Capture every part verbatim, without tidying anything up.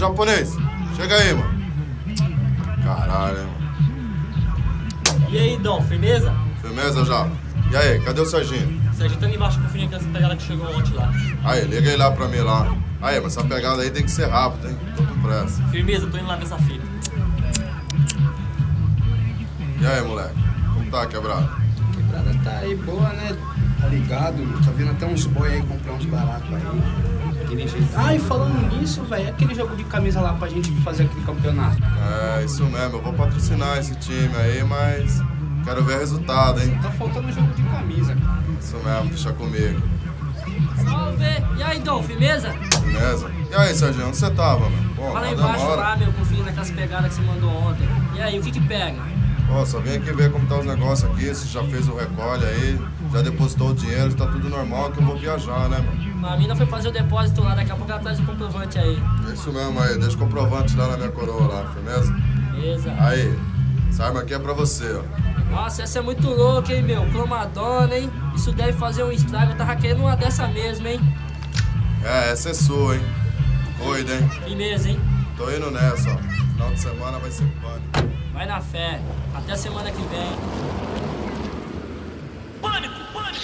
japonês, chega aí, mano. Caralho, hein, mano. E aí, Dom, firmeza? Firmeza já. E aí, cadê o Serginho? O Serginho tá ali embaixo conferir aquela pegada que chegou ontem lá. Aí, liga aí lá pra mim lá. Aí, mas essa pegada aí tem que ser rápida, hein? Tô com pressa. Firmeza, tô indo lá nessa fita. E aí, moleque? Como tá, quebrado? Quebrada tá aí boa, né? Tá ligado? Tá vendo até uns boy aí comprar uns baratos aí. Aquele jeito. Ah, e falando nisso, velho, aquele jogo de camisa lá pra gente fazer aquele campeonato. É, isso mesmo. Eu vou patrocinar esse time aí, mas quero ver resultado, hein? Tá faltando jogo de camisa, cara. Isso mesmo, deixa comigo. Salve! E aí, Dom, firmeza? Beleza? E aí, Serginho, onde você tava, mano? Pô, Lá não embaixo demora. lá, meu, conferindo aquelas pegadas que você mandou ontem. E aí, o que que pega? Pô, só vim aqui ver como tá os negócios aqui, se já fez o recolhe aí, já depositou o dinheiro, se tá tudo normal, que eu vou viajar, né, mano? A mina foi fazer o depósito lá, daqui a pouco ela traz o comprovante aí. É isso mesmo aí, deixa o comprovante lá na minha coroa lá, firmeza? Beleza. Aí, essa arma aqui é pra você, ó. Nossa, essa é muito louca, hein, meu? Cromadona, hein? Isso deve fazer um estrago. Eu tava querendo uma dessa mesmo, hein? É, essa é sua, hein? Cuida, hein? Firmeza, hein? Tô indo nessa, ó. Final de semana vai ser pânico. Vai na fé. Até semana que vem. Pânico, pânico!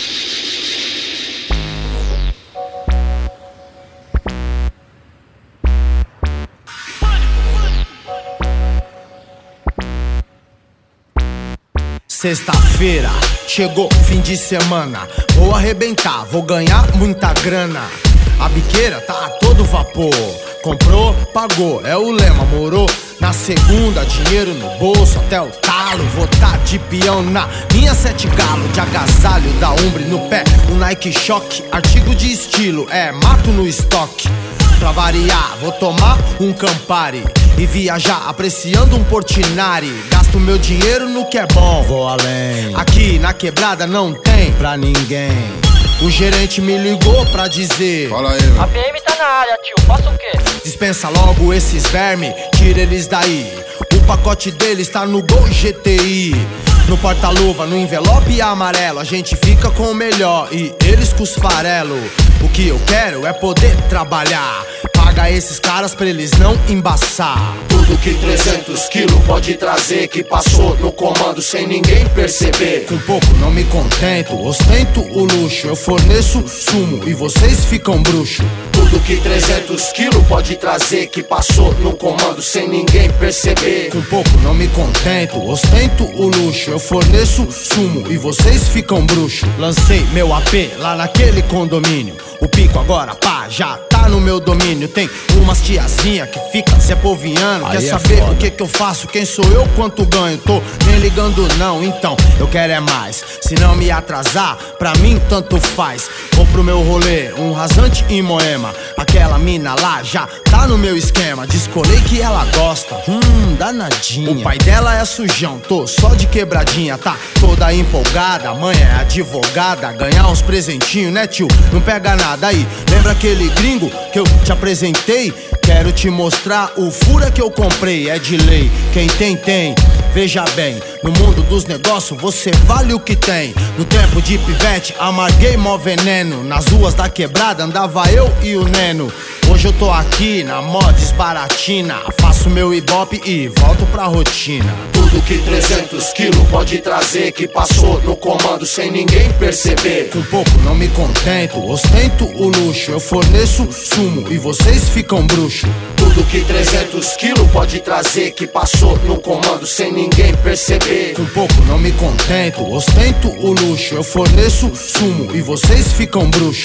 Sexta-feira, chegou fim de semana. Vou arrebentar, vou ganhar muita grana. A biqueira tá a todo vapor. Comprou, pagou, é o lema, morou. Na segunda, dinheiro no bolso até o talo. Vou tá de peão na minha sete galo. De agasalho, da Umbre no pé, um Nike Shock. Artigo de estilo, é mato no estoque. Pra variar, vou tomar um Campari e viajar apreciando um Portinari. Gasto meu dinheiro no que é bom, vou além. Aqui na quebrada não tem pra ninguém. O gerente me ligou pra dizer: Fala aí, meu. A P M tá na área, tio. Faça o quê? dispensa logo esses verme, tira eles daí. O pacote deles tá no Gol G T I. No porta-luva, no envelope amarelo, a gente fica com o melhor e eles com os farelo. O que eu quero é poder trabalhar. Paga esses caras pra eles não embaçar. Tudo que trezentos quilos pode trazer, que passou no comando sem ninguém perceber. Com pouco não me contento, ostento o luxo. Eu forneço sumo e vocês ficam bruxo. Tudo que trezentos quilos pode trazer, que passou no comando sem ninguém perceber. Com pouco não me contento, ostento o luxo. Eu forneço sumo e vocês ficam bruxo. Lancei meu A P lá naquele condomínio. O pico agora, pá, já tá no meu domínio. Tem umas tiazinha que fica se apoviando. Quer saber o que que eu faço, quem sou eu, quanto ganho. Tô nem ligando não, então eu quero é mais. Se não me atrasar, pra mim tanto faz. Vou pro meu rolê, um rasante em Moema. Aquela mina lá já tá no meu esquema. Descolei que ela gosta, hum, danadinha. O pai dela é sujão, tô só de quebradinha. Tá toda empolgada, a mãe é advogada. Ganhar uns presentinhos, né tio, não pega nada. Aí, lembra aquele gringo que eu te apresentei? Quero te mostrar o fura que eu comprei, é de lei, quem tem, tem. Veja bem, no mundo dos negócios você vale o que tem. No tempo de pivete, amarguei mó veneno. Nas ruas da quebrada andava eu e o Neno. Hoje eu tô aqui na Mods Baratina. Faço meu ibope e volto pra rotina. Tudo que trezentos quilos pode trazer, que passou no comando sem ninguém perceber. Com pouco não me contento, ostento o luxo. Eu forneço sumo e vocês ficam bruxo. Tudo que trezentos quilos pode trazer, que passou no comando sem ninguém perceber. Com pouco não me contento, ostento o luxo. Eu forneço sumo e vocês ficam bruxo.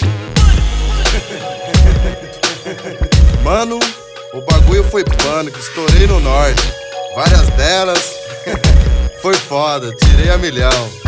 Mano, o bagulho foi pânico, estourei no norte. Várias delas, foi foda, tirei a milhão.